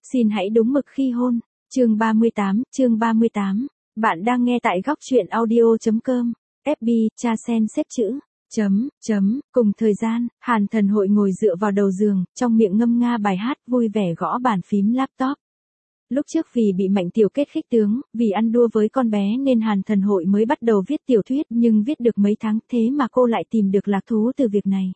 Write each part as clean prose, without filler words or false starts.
Xin hãy đúng mực khi hôn. Chương 38. Bạn đang nghe tại góc truyện audio.com. FB, cha sen xếp chữ. Cùng thời gian, Hàn Thần Hội ngồi dựa vào đầu giường, trong miệng ngâm nga bài hát, vui vẻ gõ bàn phím laptop. Lúc trước vì bị Mạnh Tiểu Kết khích tướng, vì ăn đua với con bé nên Hàn Thần Hội mới bắt đầu viết tiểu thuyết, nhưng viết được mấy tháng thế mà cô lại tìm được lạc thú từ việc này.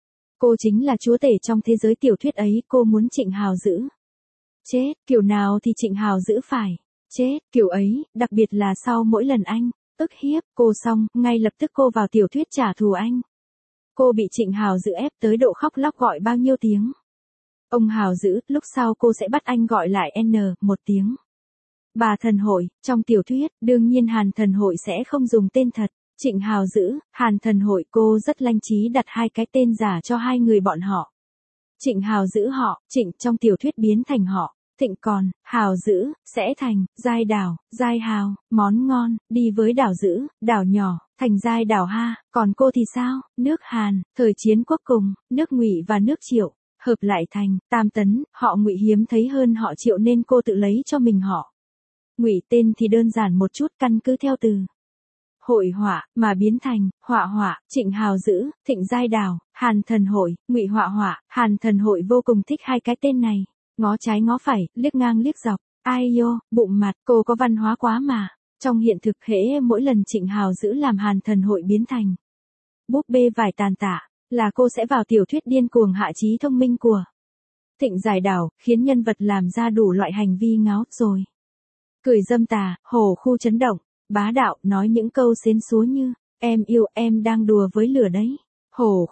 Cô chính là chúa tể trong thế giới tiểu thuyết ấy, cô muốn Trịnh Hào giữ. Chết, kiểu nào thì Trịnh Hào giữ phải. Chết, kiểu ấy, đặc biệt là sau mỗi lần anh ức hiếp cô xong, ngay lập tức cô vào tiểu thuyết trả thù anh. Cô bị Trịnh Hào giữ ép tới độ khóc lóc gọi bao nhiêu tiếng. Ông Hào giữ, lúc sau cô sẽ bắt anh gọi lại một tiếng. Bà Thần Hội, trong tiểu thuyết, đương nhiên Hàn Thần Hội sẽ không dùng tên thật. Trịnh Hào giữ, Hàn Thần Hội, cô rất lanh trí đặt hai cái tên giả cho hai người bọn họ. Trịnh Hào giữ họ, Trịnh trong tiểu thuyết biến thành họ, Thịnh còn, Hào giữ, sẽ thành, Giai Đào, Giai Hào, món ngon, đi với Đào giữ, Đào nhỏ, thành Giai Đào ha, còn cô thì sao, nước Hàn, thời chiến quốc cùng, nước Ngụy và nước Triệu, hợp lại thành, Tam Tấn, họ Ngụy hiếm thấy hơn họ Triệu nên cô tự lấy cho mình họ. Ngụy tên thì đơn giản một chút, căn cứ theo từ hội họa mà biến thành họa họa. Trịnh Hào giữ, Thịnh Giai Đào, Hàn Thần Hội, Ngụy họa họa. Hàn Thần Hội vô cùng thích hai cái tên này, ngó trái ngó phải, liếc ngang liếc dọc. Ai yo, bụng mặt, cô có văn hóa quá mà. Trong hiện thực hễ mỗi lần Trịnh Hào giữ làm Hàn Thần Hội biến thành búp bê vải tàn tạ, là cô sẽ vào tiểu thuyết điên cuồng hạ trí thông minh của Thịnh Giai Đào, khiến nhân vật làm ra đủ loại hành vi ngáo rồi. Cười dâm tà, hổ khu chấn động, bá đạo, nói những câu xến xúa như, em yêu, em đang đùa với lửa đấy. Hổ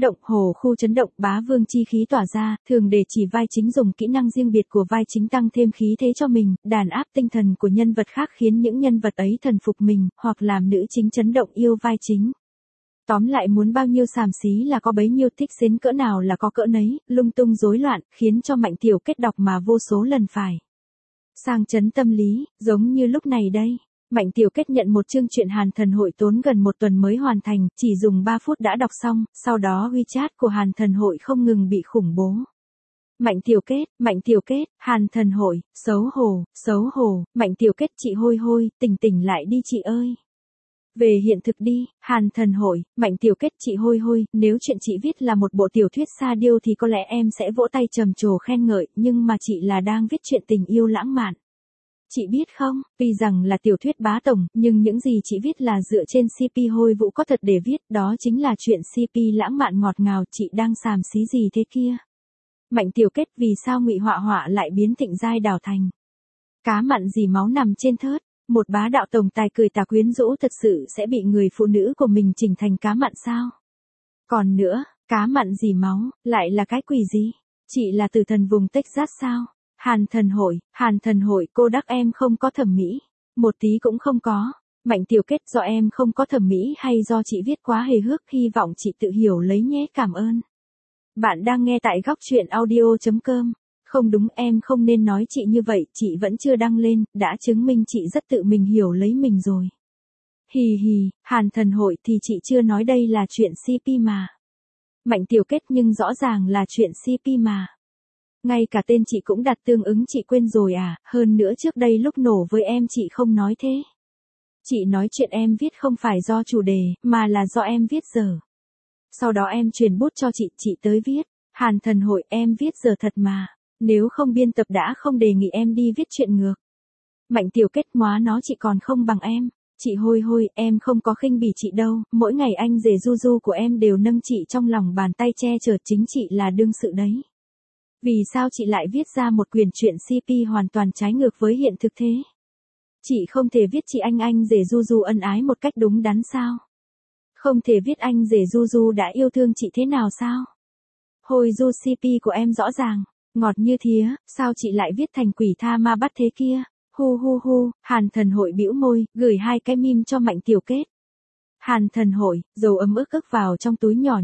khu chấn động, bá vương chi khí tỏa ra, thường để chỉ vai chính dùng kỹ năng riêng biệt của vai chính tăng thêm khí thế cho mình, đàn áp tinh thần của nhân vật khác khiến những nhân vật ấy thần phục mình, hoặc làm nữ chính chấn động yêu vai chính. Tóm lại muốn bao nhiêu xàm xí là có bấy nhiêu, thích xến cỡ nào là có cỡ nấy, lung tung rối loạn, khiến cho Mạnh Tiểu Kết đọc mà vô số lần phải sang chấn tâm lý, giống như lúc này đây. Mạnh Tiểu Kết nhận một chương truyện Hàn Thần Hội tốn gần một tuần mới hoàn thành, chỉ dùng 3 phút đã đọc xong, sau đó WeChat của Hàn Thần Hội không ngừng bị khủng bố. Mạnh Tiểu Kết, Hàn Thần Hội, xấu hổ, Mạnh Tiểu Kết chị hôi hôi, tỉnh lại đi chị ơi. Về hiện thực đi, Hàn Thần Hội, Mạnh Tiểu Kết chị hôi hôi, nếu chuyện chị viết là một bộ tiểu thuyết sa điêu thì có lẽ em sẽ vỗ tay trầm trồ khen ngợi, nhưng mà chị là đang viết chuyện tình yêu lãng mạn. Chị biết không, tuy rằng là tiểu thuyết bá tổng, nhưng những gì chị viết là dựa trên CP hôi vũ có thật để viết, đó chính là chuyện CP lãng mạn ngọt ngào, chị đang xàm xí gì thế kia. Mạnh Tiểu Kết, vì sao Ngụy họa họa lại biến Thịnh Giai Đào thành cá mặn dì máu nằm trên thớt, một bá đạo tổng tài cười tà quyến rũ thật sự sẽ bị người phụ nữ của mình chỉnh thành cá mặn sao? Còn nữa, cá mặn dì máu, lại là cái quỷ gì? Chị là tử thần vùng Texas sao? Hàn Thần Hội, cô đắc em không có thẩm mỹ. Một tí cũng không có. Mạnh Tiểu Kết, do em không có thẩm mỹ hay do chị viết quá hề hước, hy vọng chị tự hiểu lấy nhé, cảm ơn. Bạn đang nghe tại góc truyện audio.com. Không đúng, em không nên nói chị như vậy, chị vẫn chưa đăng lên, đã chứng minh chị rất tự mình hiểu lấy mình rồi. Hì, Hàn Thần Hội thì chị chưa nói đây là chuyện CP mà. Mạnh Tiểu Kết, nhưng rõ ràng là chuyện CP mà. Ngay cả tên chị cũng đặt tương ứng, chị quên rồi à, hơn nữa trước đây lúc nổ với em chị không nói thế. Chị nói chuyện em viết không phải do chủ đề, mà là do em viết dở. Sau đó em truyền bút cho chị tới viết. Hàn Thần Hội, em viết dở thật mà, nếu không biên tập đã không đề nghị em đi viết chuyện ngược. Mạnh Tiểu Kết, móa nó chị còn không bằng em. Chị hôi hôi, em không có khinh bỉ chị đâu, mỗi ngày anh rể du du của em đều nâng chị trong lòng bàn tay che chở, chính chị là đương sự đấy. Vì sao chị lại viết ra một quyển truyện CP hoàn toàn trái ngược với hiện thực thế? Chị không thể viết chị anh rể du du ân ái một cách đúng đắn sao? Không thể viết anh rể du du đã yêu thương chị thế nào sao? Hồi du CP của em rõ ràng, ngọt như thía, sao chị lại viết thành quỷ tha ma bắt thế kia? Hu, Hàn Thần Hội bĩu môi, gửi 2 cái meme cho Mạnh Tiểu Kết. Hàn Thần Hội, dầu ấm ức vào trong túi nhỏ.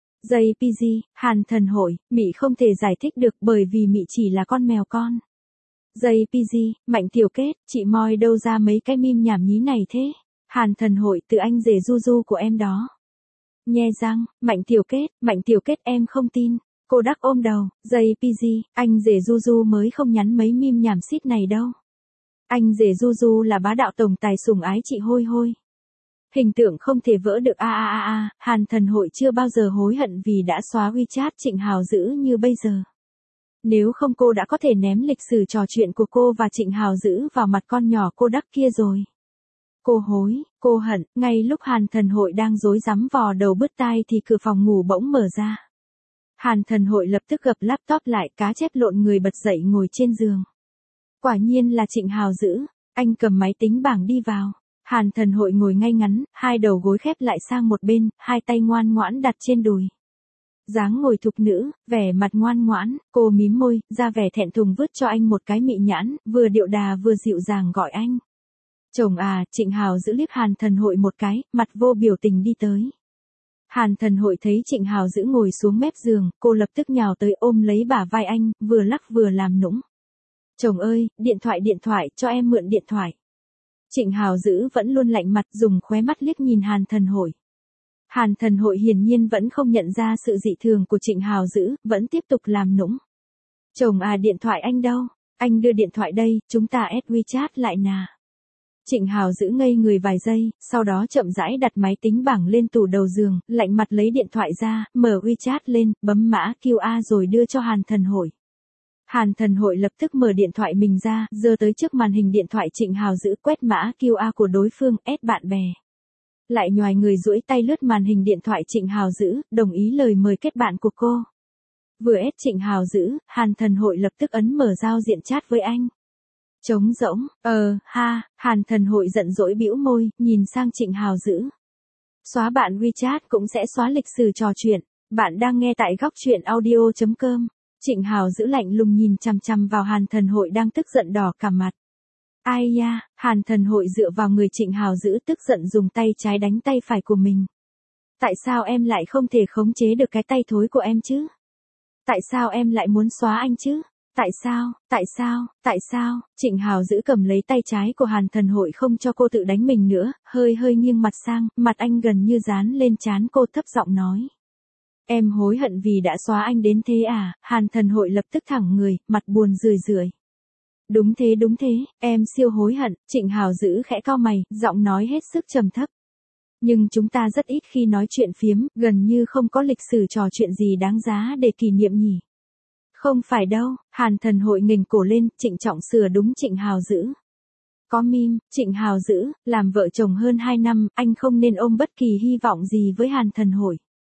JPG, Hàn Thần Hội, Mị không thể giải thích được bởi vì Mị chỉ là con mèo con. JPG, Mạnh Tiểu Kết, chị moi đâu ra mấy cái meme nhảm nhí này thế? Hàn Thần Hội, từ anh rể du du của em đó. Nhe răng, Mạnh Tiểu Kết, em không tin. Cô đắc ôm đầu, JPG, anh rể Du mới không nhắn mấy meme nhảm xít này đâu. Anh rể Du là bá đạo tổng tài sủng ái chị Hôi Hôi. Hình tượng không thể vỡ được Hàn Thần Hội chưa bao giờ hối hận vì đã xóa WeChat Trịnh Hào Dữ như bây giờ. Nếu không cô đã có thể ném lịch sử trò chuyện của cô và Trịnh Hào Dữ vào mặt con nhỏ cô đắc kia rồi. Cô hối, cô hận, ngay lúc Hàn Thần Hội đang rối rắm vò đầu bứt tai thì cửa phòng ngủ bỗng mở ra. Hàn Thần Hội lập tức gập laptop lại, cá chép lộn người bật dậy ngồi trên giường. Quả nhiên là Trịnh Hào Dữ, anh cầm máy tính bảng đi vào. Hàn Thần Hội ngồi ngay ngắn, hai đầu gối khép lại sang một bên, hai tay ngoan ngoãn đặt trên đùi. Dáng ngồi thục nữ, vẻ mặt ngoan ngoãn, cô mím môi, ra vẻ thẹn thùng vứt cho anh một cái mị nhãn, vừa điệu đà vừa dịu dàng gọi anh. Chồng à, Trịnh Hào Dữ liếc Hàn Thần Hội một cái, mặt vô biểu tình đi tới. Hàn Thần Hội thấy Trịnh Hào Dữ ngồi xuống mép giường, cô lập tức nhào tới ôm lấy bả vai anh, vừa lắc vừa làm nũng. Chồng ơi, điện thoại, cho em mượn điện thoại. Trịnh Hào Dữ vẫn luôn lạnh mặt, dùng khóe mắt liếc nhìn Hàn Thần Hội. Hàn Thần Hội hiển nhiên vẫn không nhận ra sự dị thường của Trịnh Hào Dữ, vẫn tiếp tục làm nũng. Chồng à, điện thoại anh đâu? Anh đưa điện thoại đây, chúng ta add WeChat lại nà. Trịnh Hào Dữ ngây người vài giây, sau đó chậm rãi đặt máy tính bảng lên tủ đầu giường, lạnh mặt lấy điện thoại ra, mở WeChat lên, bấm mã QR rồi đưa cho Hàn Thần Hội. Hàn Thần Hội lập tức mở điện thoại mình ra, giơ tới trước màn hình điện thoại Trịnh Hào Dữ, quét mã QR của đối phương, add bạn bè. Lại nhoài người duỗi tay lướt màn hình điện thoại Trịnh Hào Dữ, đồng ý lời mời kết bạn của cô. Vừa add Trịnh Hào Dữ, Hàn Thần Hội lập tức ấn mở giao diện chat với anh. Trống rỗng, Hàn Thần Hội giận dỗi bĩu môi, nhìn sang Trịnh Hào Dữ. Xóa bạn WeChat cũng sẽ xóa lịch sử trò chuyện. Bạn đang nghe tại góc truyện audio.com. Trịnh Hào Dữ lạnh lùng nhìn chằm chằm vào Hàn Thần Hội đang tức giận đỏ cả mặt. Ai da, Hàn Thần Hội dựa vào người Trịnh Hào Dữ tức giận dùng tay trái đánh tay phải của mình. Tại sao em lại không thể khống chế được cái tay thối của em chứ? Tại sao em lại muốn xóa anh chứ? Tại sao? Trịnh Hào Dữ cầm lấy tay trái của Hàn Thần Hội không cho cô tự đánh mình nữa, hơi nghiêng mặt sang, mặt anh gần như dán lên trán cô, thấp giọng nói. Em hối hận vì đã xóa anh đến thế à? Hàn Thần Hội lập tức thẳng người, mặt buồn rười rượi. Đúng thế, em siêu hối hận. Trịnh Hào Dữ khẽ cau mày, giọng nói hết sức trầm thấp. Nhưng chúng ta rất ít khi nói chuyện phiếm, gần như không có lịch sử trò chuyện gì đáng giá để kỷ niệm nhỉ. Không phải đâu, Hàn Thần Hội nghềnh cổ lên, trịnh trọng sửa đúng Trịnh Hào Dữ. Có meme, Trịnh Hào Dữ, làm vợ chồng hơn 2 năm, anh không nên ôm bất kỳ hy vọng gì với Hàn Thần Hội.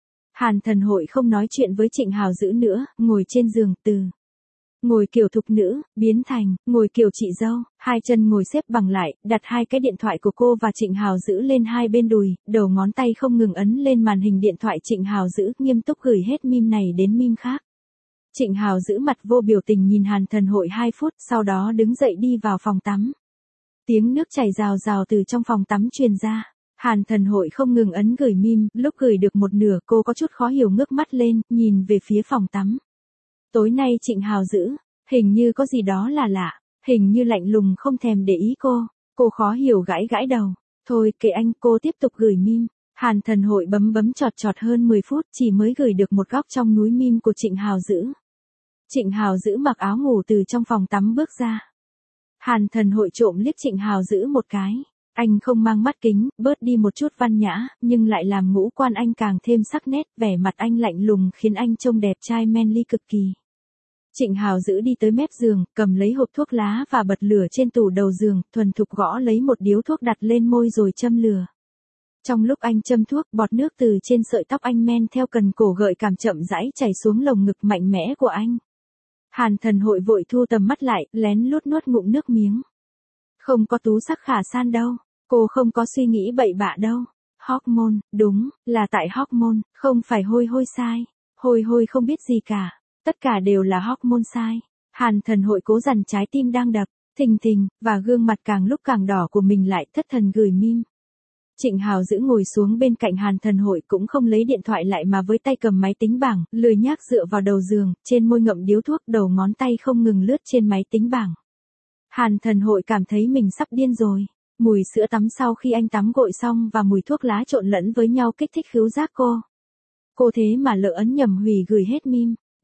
Hàn Thần Hội không nói chuyện với Trịnh Hào Dữ nữa, ngồi trên giường, từ ngồi kiểu thục nữ, biến thành ngồi kiểu chị dâu, hai chân ngồi xếp bằng lại, đặt hai cái điện thoại của cô và Trịnh Hào Dữ lên hai bên đùi, đầu ngón tay không ngừng ấn lên màn hình điện thoại Trịnh Hào Dữ, nghiêm túc gửi hết meme này đến meme khác. Trịnh Hào Dữ mặt vô biểu tình nhìn Hàn Thần Hội 2 phút, sau đó đứng dậy đi vào phòng tắm. Tiếng nước chảy rào rào từ trong phòng tắm truyền ra. Hàn Thần Hội không ngừng ấn gửi meme, lúc gửi được một nửa cô có chút khó hiểu ngước mắt lên, nhìn về phía phòng tắm. Tối nay Trịnh Hào Dữ, hình như có gì đó là lạ, hình như lạnh lùng không thèm để ý cô khó hiểu gãi đầu. Thôi kệ anh, cô tiếp tục gửi meme. Hàn Thần Hội bấm chọt hơn 10 phút chỉ mới gửi được một góc trong núi meme của Trịnh Hào Dữ. Trịnh Hào Dữ mặc áo ngủ từ trong phòng tắm bước ra. Hàn Thần Hội trộm liếc Trịnh Hào Dữ một cái. Anh không mang mắt kính, bớt đi một chút văn nhã, nhưng lại làm ngũ quan anh càng thêm sắc nét, vẻ mặt anh lạnh lùng khiến anh trông đẹp trai manly cực kỳ. Trịnh Hào Dữ đi tới mép giường, cầm lấy hộp thuốc lá và bật lửa trên tủ đầu giường, thuần thục gõ lấy một điếu thuốc đặt lên môi rồi châm lửa. Trong lúc anh châm thuốc, bọt nước từ trên sợi tóc anh men theo cần cổ gợi cảm chậm rãi chảy xuống lồng ngực mạnh mẽ của anh. Hàn Thần Hội vội thu tầm mắt lại, lén lút nuốt ngụm nước miếng. Không có tú sắc khả san đâu, cô không có suy nghĩ bậy bạ đâu. Hormone, đúng, là tại hormone, không phải Hôi Hôi sai. Hôi Hôi không biết gì cả, tất cả đều là hormone sai. Hàn Thần Hội cố dằn trái tim đang đập, thình thình, và gương mặt càng lúc càng đỏ của mình lại, thất thần gửi meme. Trịnh Hào Dữ ngồi xuống bên cạnh Hàn Thần Hội cũng không lấy điện thoại lại mà với tay cầm máy tính bảng, lười nhác dựa vào đầu giường, trên môi ngậm điếu thuốc, đầu ngón tay không ngừng lướt trên máy tính bảng. Hàn Thần Hội cảm thấy mình sắp điên rồi. Mùi sữa tắm sau khi anh tắm gội xong và mùi thuốc lá trộn lẫn với nhau kích thích khứu giác cô. Cô thế mà lỡ ấn nhầm hủy gửi hết meme.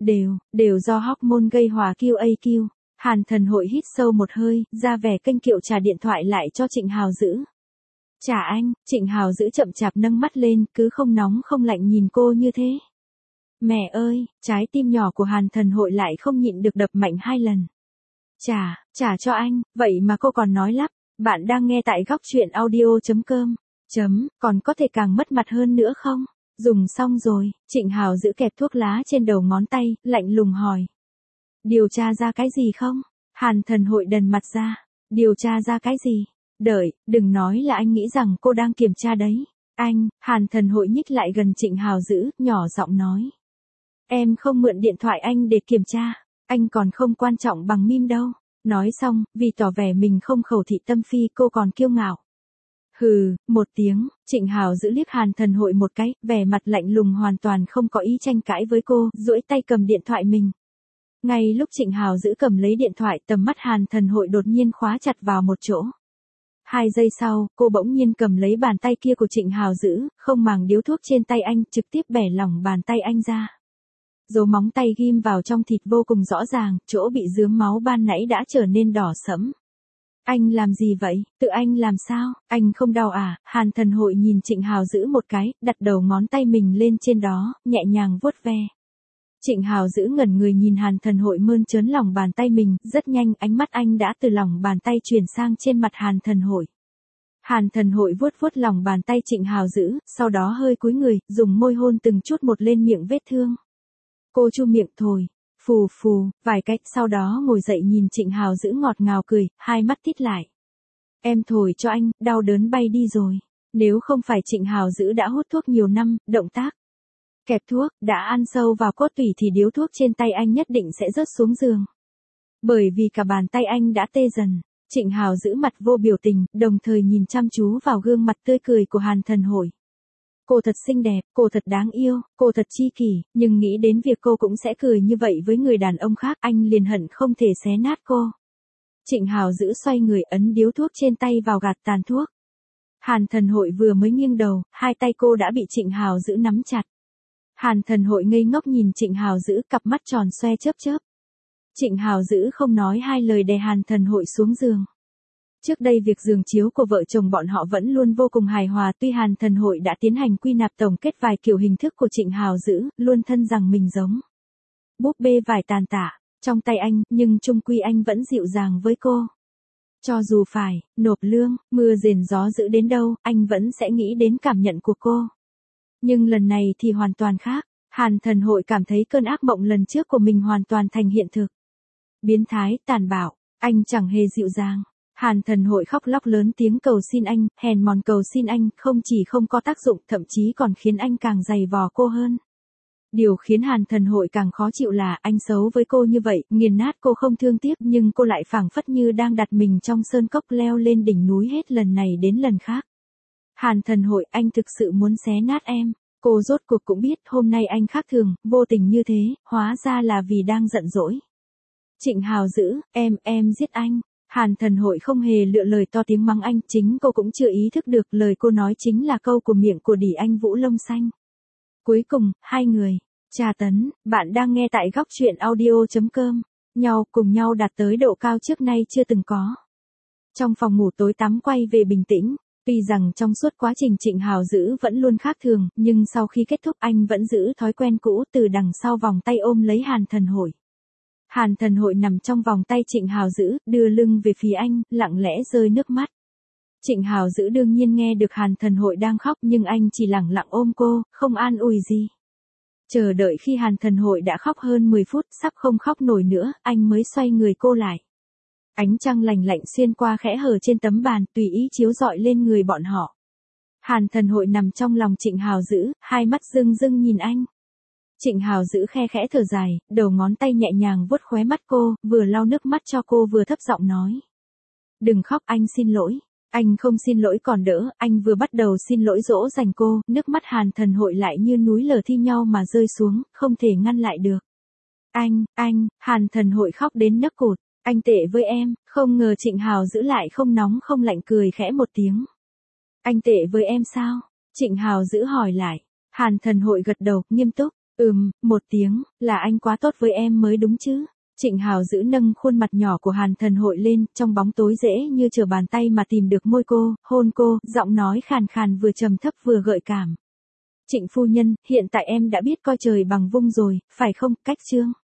Đều do hormone gây hòa QAQ. Hàn Thần Hội hít sâu một hơi, ra vẻ kênh kiệu trả điện thoại lại cho Trịnh Hào Dữ. Trả anh, Trịnh Hào Dữ chậm chạp nâng mắt lên, cứ không nóng không lạnh nhìn cô như thế. Mẹ ơi, trái tim nhỏ của Hàn Thần Hội lại không nhịn được đập mạnh 2 lần. Trả cho anh, vậy mà cô còn nói lắp. Bạn đang nghe tại góc chuyện audio.com. Còn có thể càng mất mặt hơn nữa không? Dùng xong rồi, Trịnh Hào Dữ kẹp thuốc lá trên đầu ngón tay, lạnh lùng hỏi. Điều tra ra cái gì không? Hàn Thần Hội đần mặt ra. Điều tra ra cái gì? Đợi, đừng nói là anh nghĩ rằng cô đang kiểm tra đấy. Anh, Hàn Thần Hội nhích lại gần Trịnh Hào Dữ, nhỏ giọng nói. Em không mượn điện thoại anh để kiểm tra. Anh còn không quan trọng bằng meme đâu. Nói xong, vì tỏ vẻ mình không khẩu thị tâm phi cô còn kiêu ngạo. Hừ, một tiếng, Trịnh Hào Dữ liếc Hàn Thần Hội một cái, vẻ mặt lạnh lùng hoàn toàn không có ý tranh cãi với cô, duỗi tay cầm điện thoại mình. Ngay lúc Trịnh Hào Dữ cầm lấy điện thoại, tầm mắt Hàn Thần Hội đột nhiên khóa chặt vào một chỗ. 2 giây sau, cô bỗng nhiên cầm lấy bàn tay kia của Trịnh Hào Dữ, không màng điếu thuốc trên tay anh, trực tiếp bẻ lỏng bàn tay anh ra. Dấu móng tay ghim vào trong thịt vô cùng rõ ràng, chỗ bị rướm máu ban nãy đã trở nên đỏ sẫm. Anh làm gì vậy? Tự anh làm sao? Anh không đau à? Hàn Thần Hội nhìn Trịnh Hào Dữ một cái, đặt đầu ngón tay mình lên trên đó, nhẹ nhàng vuốt ve. Trịnh Hào Dữ ngẩn người nhìn Hàn Thần Hội mơn trớn lòng bàn tay mình, rất nhanh ánh mắt anh đã từ lòng bàn tay chuyển sang trên mặt Hàn Thần Hội. Hàn Thần Hội vuốt vuốt lòng bàn tay Trịnh Hào Dữ, sau đó hơi cúi người, dùng môi hôn từng chút một lên miệng vết thương. Cô chu miệng thổi, phù phù, vài cách, sau đó ngồi dậy nhìn Trịnh Hào Dữ ngọt ngào cười, hai mắt thít lại. Em thổi cho anh, đau đớn bay đi rồi. Nếu không phải Trịnh Hào Dữ đã hút thuốc nhiều năm, động tác kẹp thuốc, đã ăn sâu vào cốt tủy thì điếu thuốc trên tay anh nhất định sẽ rớt xuống giường. Bởi vì cả bàn tay anh đã tê dần, Trịnh Hào Dữ mặt vô biểu tình, đồng thời nhìn chăm chú vào gương mặt tươi cười của Hàn Thần Hội. Cô thật xinh đẹp, cô thật đáng yêu, cô thật chi kỷ, nhưng nghĩ đến việc cô cũng sẽ cười như vậy với người đàn ông khác, anh liền hận không thể xé nát cô. Trịnh Hào Dữ xoay người ấn điếu thuốc trên tay vào gạt tàn thuốc. Hàn Thần Hội vừa mới nghiêng đầu, hai tay cô đã bị Trịnh Hào Dữ nắm chặt. Hàn Thần Hội ngây ngốc nhìn Trịnh Hào Dữ, cặp mắt tròn xoe chớp chớp. Trịnh Hào Dữ không nói hai lời đè Hàn Thần Hội xuống giường. Trước đây việc giường chiếu của vợ chồng bọn họ vẫn luôn vô cùng hài hòa, tuy Hàn Thần Hội đã tiến hành quy nạp tổng kết vài kiểu hình thức của Trịnh Hào Dữ, luôn thân rằng mình giống búp bê vải tàn tạ trong tay anh, nhưng chung quy anh vẫn dịu dàng với cô. Cho dù phải nộp lương, mưa rền gió dữ đến đâu, anh vẫn sẽ nghĩ đến cảm nhận của cô. Nhưng lần này thì hoàn toàn khác. Hàn Thần Hội cảm thấy cơn ác mộng lần trước của mình hoàn toàn thành hiện thực. Biến thái, tàn bạo, anh chẳng hề dịu dàng. Hàn Thần Hội khóc lóc lớn tiếng cầu xin anh, hèn mòn cầu xin anh, không chỉ không có tác dụng, thậm chí còn khiến anh càng dày vò cô hơn. Điều khiến Hàn Thần Hội càng khó chịu là anh xấu với cô như vậy, nghiền nát cô không thương tiếc, nhưng cô lại phảng phất như đang đặt mình trong sơn cốc leo lên đỉnh núi hết lần này đến lần khác. Hàn Thần Hội, anh thực sự muốn xé nát em. Cô rốt cuộc cũng biết hôm nay anh khác thường, vô tình như thế, hóa ra là vì đang giận dỗi. Trịnh Hào Dữ, em giết anh. Hàn Thần Hội không hề lựa lời to tiếng mắng anh, chính cô cũng chưa ý thức được lời cô nói chính là câu của miệng của đỉ anh Vũ Lông Xanh. Cuối cùng, hai người tra tấn, bạn đang nghe tại góc chuyện audio.com, cùng nhau đạt tới độ cao trước nay chưa từng có. Trong phòng ngủ tối tắm quay về bình tĩnh, tuy rằng trong suốt quá trình Trịnh Hào Dữ vẫn luôn khác thường, nhưng sau khi kết thúc anh vẫn giữ thói quen cũ, từ đằng sau vòng tay ôm lấy Hàn Thần Hội. Hàn Thần Hội nằm trong vòng tay Trịnh Hào Dữ, đưa lưng về phía anh, lặng lẽ rơi nước mắt. Trịnh Hào Dữ đương nhiên nghe được Hàn Thần Hội đang khóc, nhưng anh chỉ lặng lặng ôm cô, không an ủi gì. Chờ đợi khi Hàn Thần Hội đã khóc hơn 10 phút, sắp không khóc nổi nữa, anh mới xoay người cô lại. Ánh trăng lành lạnh xuyên qua khẽ hở trên tấm bàn, tùy ý chiếu rọi lên người bọn họ. Hàn Thần Hội nằm trong lòng Trịnh Hào Dữ, hai mắt rưng rưng nhìn anh. Trịnh Hào Dữ khe khẽ thở dài, đầu ngón tay nhẹ nhàng vuốt khóe mắt cô, vừa lau nước mắt cho cô vừa thấp giọng nói. Đừng khóc, anh xin lỗi. Anh không xin lỗi còn đỡ, anh vừa bắt đầu xin lỗi dỗ dành cô, nước mắt Hàn Thần Hội lại như núi lở thi nhau mà rơi xuống, không thể ngăn lại được. Anh, Hàn Thần Hội khóc đến nấc cột. Anh tệ với em, không ngờ Trịnh Hào Dữ lại không nóng không lạnh cười khẽ một tiếng. Anh tệ với em sao? Trịnh Hào Dữ hỏi lại. Hàn Thần Hội gật đầu, nghiêm túc. Một tiếng, là anh quá tốt với em mới đúng chứ. Trịnh Hào giữ nâng khuôn mặt nhỏ của Hàn Thần Hội lên, trong bóng tối dễ như trở bàn tay mà tìm được môi cô, hôn cô, giọng nói khàn khàn vừa trầm thấp vừa gợi cảm. Trịnh phu nhân, hiện tại em đã biết coi trời bằng vung rồi, phải không, cách trương?